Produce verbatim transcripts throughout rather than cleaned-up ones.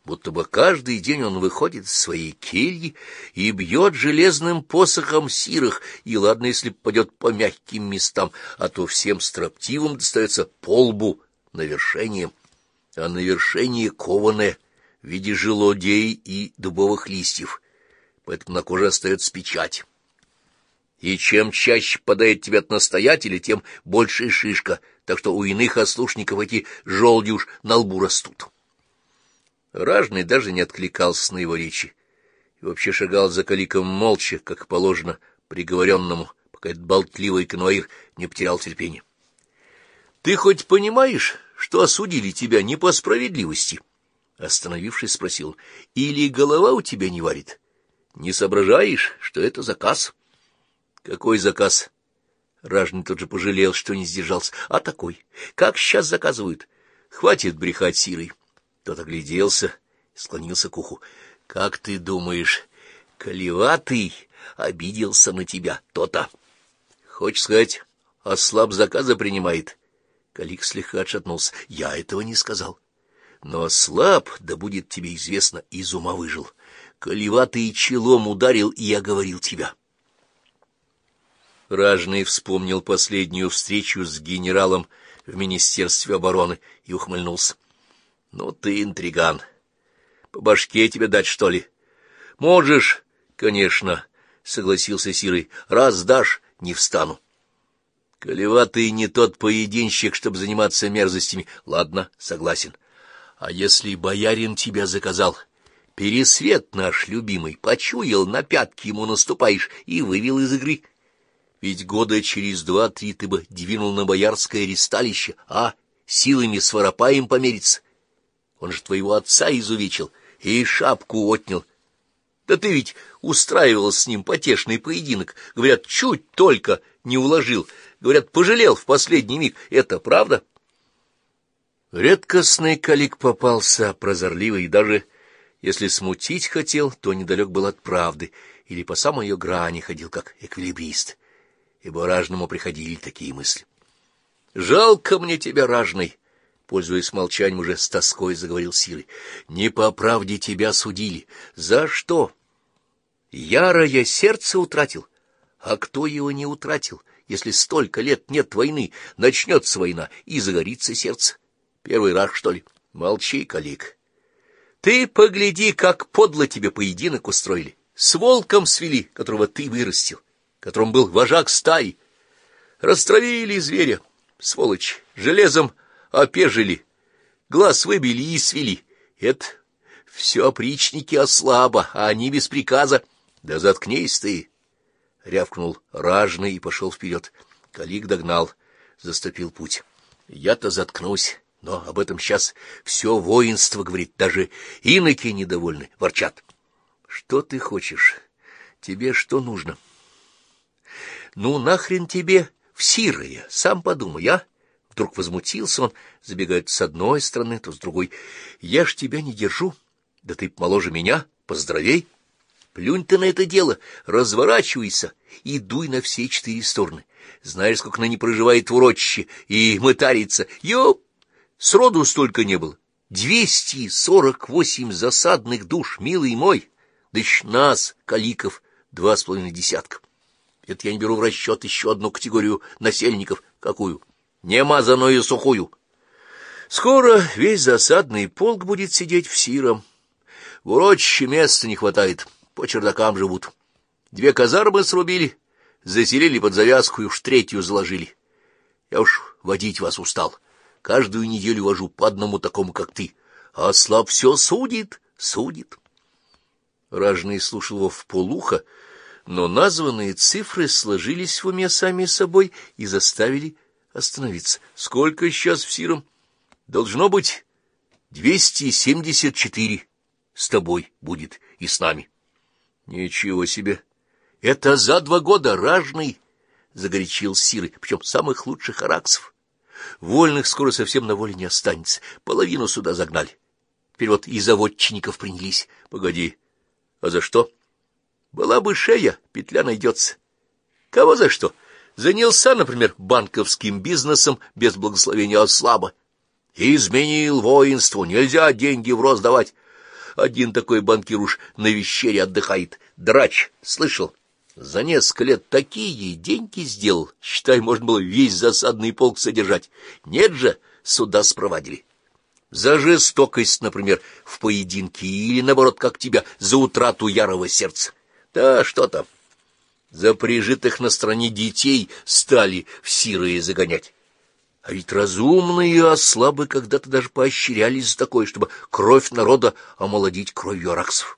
будто бы каждый день он выходит из своей кельи и бьет железным посохом сирых, и ладно, если попадет по мягким местам, а то всем строптивым достается по лбу на вершение, а на вершение кованое в виде желудей и дубовых листьев, поэтому на коже остается печать. И чем чаще попадает тебе от настоятеля, тем больше шишка, так что у иных ослушников эти желуди уж на лбу растут. Ражный даже не откликался на его речи и вообще шагал за Каликом молча, как положено приговоренному, пока этот болтливый конвоир не потерял терпения. — Ты хоть понимаешь, что осудили тебя не по справедливости? — остановившись, спросил. — Или голова у тебя не варит? Не соображаешь, что это заказ? — Какой заказ? Ражный тут же пожалел, что не сдержался. — А такой. Как сейчас заказывают? Хватит брехать сирой. Тот огляделся и склонился к уху. — Как ты думаешь, Колеватый обиделся на тебя? То-то. — Хочешь сказать, ослаб заказа принимает? Калик слегка отшатнулся. — Я этого не сказал. Но ослаб, да будет тебе известно, из ума выжил. Колеватый челом ударил, и я говорил тебя. Ражный вспомнил последнюю встречу с генералом в Министерстве обороны и ухмыльнулся. — Ну ты интриган. По башке тебе дать, что ли? — Можешь, конечно, — согласился Сирый. — Раз дашь, не встану. Колеватый не тот поединщик, чтобы заниматься мерзостями. Ладно, согласен. А если боярин тебя заказал? Пересвет наш любимый почуял, на пятки ему наступаешь и вывел из игры. Ведь года через два-три ты бы двинул на боярское ристалище, а силами с воропаем помериться. Он же твоего отца изувечил и шапку отнял. Да ты ведь устраивал с ним потешный поединок. Говорят, чуть только не уложил. Говорят, пожалел в последний миг. Это правда? Редкостный Калик попался, прозорливый, и даже если смутить хотел, то недалек был от правды, или по самой ее грани ходил, как эквилибрист, ибо Ражному приходили такие мысли. — Жалко мне тебя, Ражный! — пользуясь молчанием, уже с тоской заговорил Сирый. — Не по правде тебя судили. За что? Ярое сердце утратил. А кто его не утратил, если столько лет нет войны, начнется война, и загорится сердце? Первый раз, что ли? Молчи, Калик. Ты погляди, как подло тебе поединок устроили. С волком свели, которого ты вырастил, которым был вожак стаи. Растравили зверя, сволочь, железом опежили, глаз выбили и свели. Это все опричники ослаба, а они без приказа. Да заткнись ты! — рявкнул Ражный и пошел вперед. Калик догнал, заступил путь. — Я-то заткнусь, но об этом сейчас все воинство говорит, даже иноки недовольны, ворчат. — Что ты хочешь? Тебе что нужно? — Ну, нахрен тебе в Сирое, сам подумай, а? Вдруг возмутился он, забегает с одной стороны, то с другой. — Я ж тебя не держу, да ты моложе меня, поздоровей. Плюнь ты на это дело, разворачивайся и дуй на все четыре стороны. Знаешь, сколько ныне проживает в урочище и мытарится? Ёп! Сроду столько не было. Двести сорок восемь засадных душ, милый мой. Да еще нас, каликов, два с половиной десятка. Это я не беру в расчет еще одну категорию насельников. Какую? Немазаную и сухую. Скоро весь засадный полк будет сидеть в Сиром. В урочище места не хватает. По чердакам живут. Две казармы срубили, заселили под завязку и уж третью заложили. Я уж водить вас устал. Каждую неделю вожу по одному такому, как ты. А слаб все судит, судит. Ражный слушал его вполуха, но названные цифры сложились в уме сами собой и заставили остановиться. Сколько сейчас в Сиром? Должно быть двести семьдесят четыре. С тобой будет и с нами. Ничего себе! Это за два года, Ражный! — загорячил Сирый, причем самых лучших араксов. Вольных скоро совсем на воле не останется, половину сюда загнали. Теперь вот и заводчиков принялись. Погоди, а за что? Была бы шея, петля найдется. Кого за что? Занялся, например, банковским бизнесом без благословения ослаба. Изменил воинству, нельзя деньги в рост давать. Один такой банкир уж на вещере отдыхает. Драч, слышал? За несколько лет такие деньги сделал, считай, можно было весь засадный полк содержать. Нет же, суда спровадили. За жестокость, например, в поединке, или, наоборот, как тебя, за утрату ярого сердца. Да что там, за прижитых на стороне детей стали в сирые загонять. А ведь разумные ослабы когда-то даже поощрялись за такое, чтобы кровь народа омолодить кровью араксов.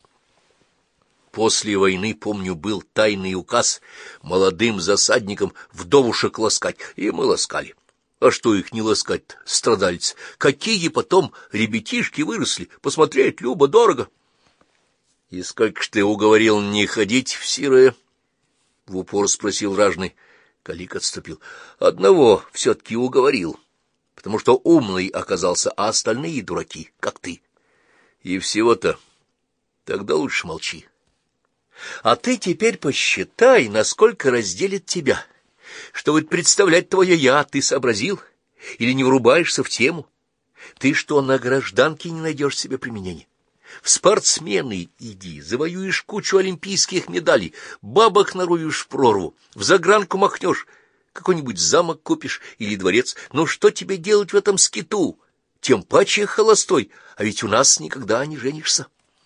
После войны, помню, был тайный указ молодым засадникам вдовушек ласкать, и мы ласкали. А что их не ласкать-то, страдальцы? Какие потом ребятишки выросли, посмотреть любо-дорого. — И сколько ж ты уговорил не ходить в сирое? — в упор спросил ражный. Калик отступил. — Одного все-таки уговорил, потому что умный оказался, а остальные дураки, как ты. И всего-то тогда лучше молчи. А ты теперь посчитай, насколько разделит тебя. Что будет представлять твое «я», ты сообразил? Или не врубаешься в тему? Ты что, на гражданке не найдешь себе применения? В спортсмены иди, завоюешь кучу олимпийских медалей, бабок наруешь в прорву, в загранку махнешь, какой-нибудь замок купишь или дворец. Но что тебе делать в этом скиту? Тем паче холостой, а ведь у нас никогда не женишься.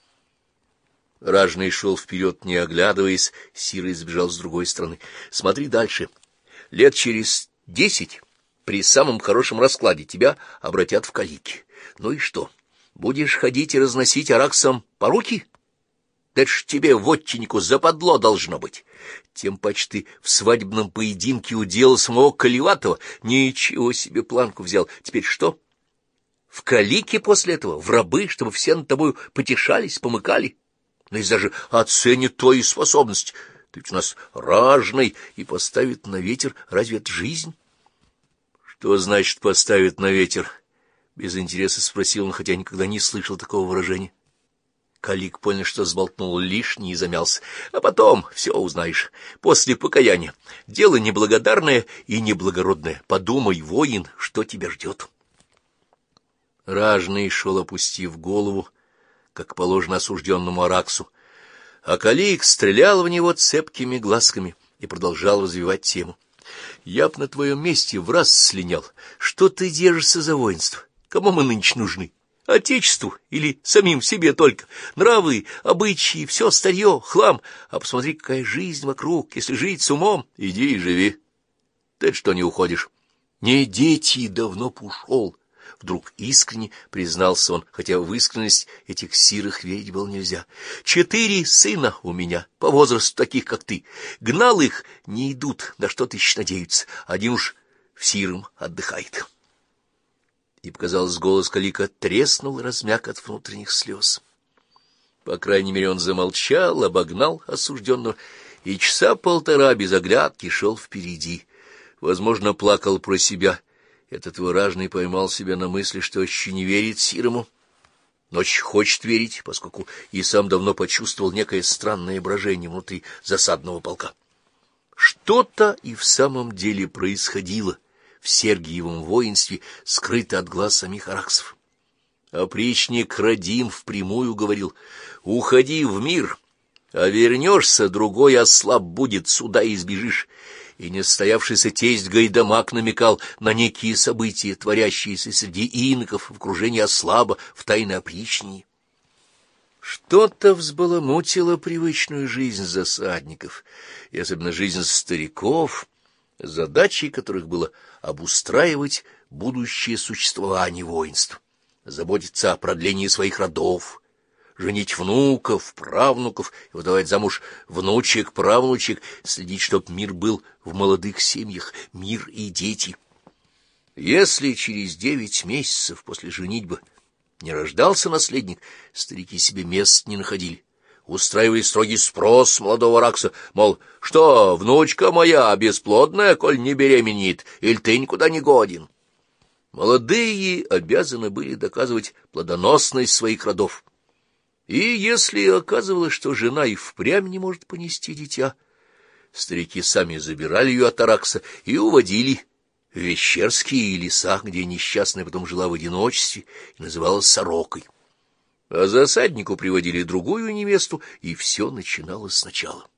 Ражный шел вперед, не оглядываясь, Сирый сбежал с другой стороны. Смотри дальше. Лет через десять, при самом хорошем раскладе, тебя обратят в калики. Ну и что, будешь ходить и разносить араксам поруки? Это ж тебе, вотчиннику, западло должно быть. Тем паче ты в свадебном поединке удел самого Колеватого. Ничего себе планку взял. Теперь что? В калики после этого, в рабы, чтобы все над тобою потешались, помыкали? Но если даже оценит твои способности, ты ведь у нас ражный, и поставит на ветер, разве это жизнь? — Что значит поставит на ветер? — без интереса спросил он, хотя никогда не слышал такого выражения. Калик понял, что сболтнул лишнее, и замялся. — А потом все узнаешь, после покаяния. Дело неблагодарное и неблагородное. Подумай, воин, что тебя ждет. Ражный шел, опустив голову, как положено осужденному араксу, а Калик стрелял в него цепкими глазками и продолжал развивать тему. «Я б на твоем месте в раз слинял. Что ты держишься за воинство? Кому мы нынче нужны? Отечеству или самим себе только? Нравы, обычаи, все старье, хлам. А посмотри, какая жизнь вокруг. Если жить с умом, иди и живи. Ты что не уходишь? Не дети, давно б ушел». Вдруг искренне признался он, хотя в искренность этих сирых верить было нельзя. «Четыре сына у меня, по возрасту таких, как ты. Гнал их, не идут, на что-то еще надеются. Один уж в сиром отдыхает». И, показалось, голос Калика треснул и размяк от внутренних слез. По крайней мере, он замолчал, обогнал осужденного, и часа полтора без оглядки шел впереди. Возможно, плакал про себя. Этот выражный поймал себя на мысли, что еще не верит Сирому, но очень хочет верить, поскольку и сам давно почувствовал некое странное брожение внутри засадного полка. Что-то и в самом деле происходило в Сергиевом воинстве, скрыто от глаз самих араксов. Опричник Радим впрямую говорил: «Уходи в мир, а вернешься, другой ослаб будет, суда избежишь». И несостоявшийся тесть Гайдамак намекал на некие события, творящиеся среди иноков в окружении ослаба в тайной опричнине. Что-то взбаламутило привычную жизнь засадников, и особенно жизнь стариков, задачей которых было обустраивать будущее существование воинств, заботиться о продлении своих родов, женить внуков, правнуков и выдавать замуж внучек, правнучек, следить, чтоб мир был в молодых семьях, мир и дети. Если через девять месяцев после женитьбы не рождался наследник, старики себе мест не находили. Устраивали строгий спрос с молодого ракса, мол, что, внучка моя бесплодная, коль не беременеет, или ты никуда не годен. Молодые обязаны были доказывать плодоносность своих родов. И если оказывалось, что жена и впрямь не может понести дитя, старики сами забирали ее от аракса и уводили в Вещерские леса, где несчастная потом жила в одиночестве и называлась Сорокой. а засаднику приводили другую невесту, и все начиналось сначала.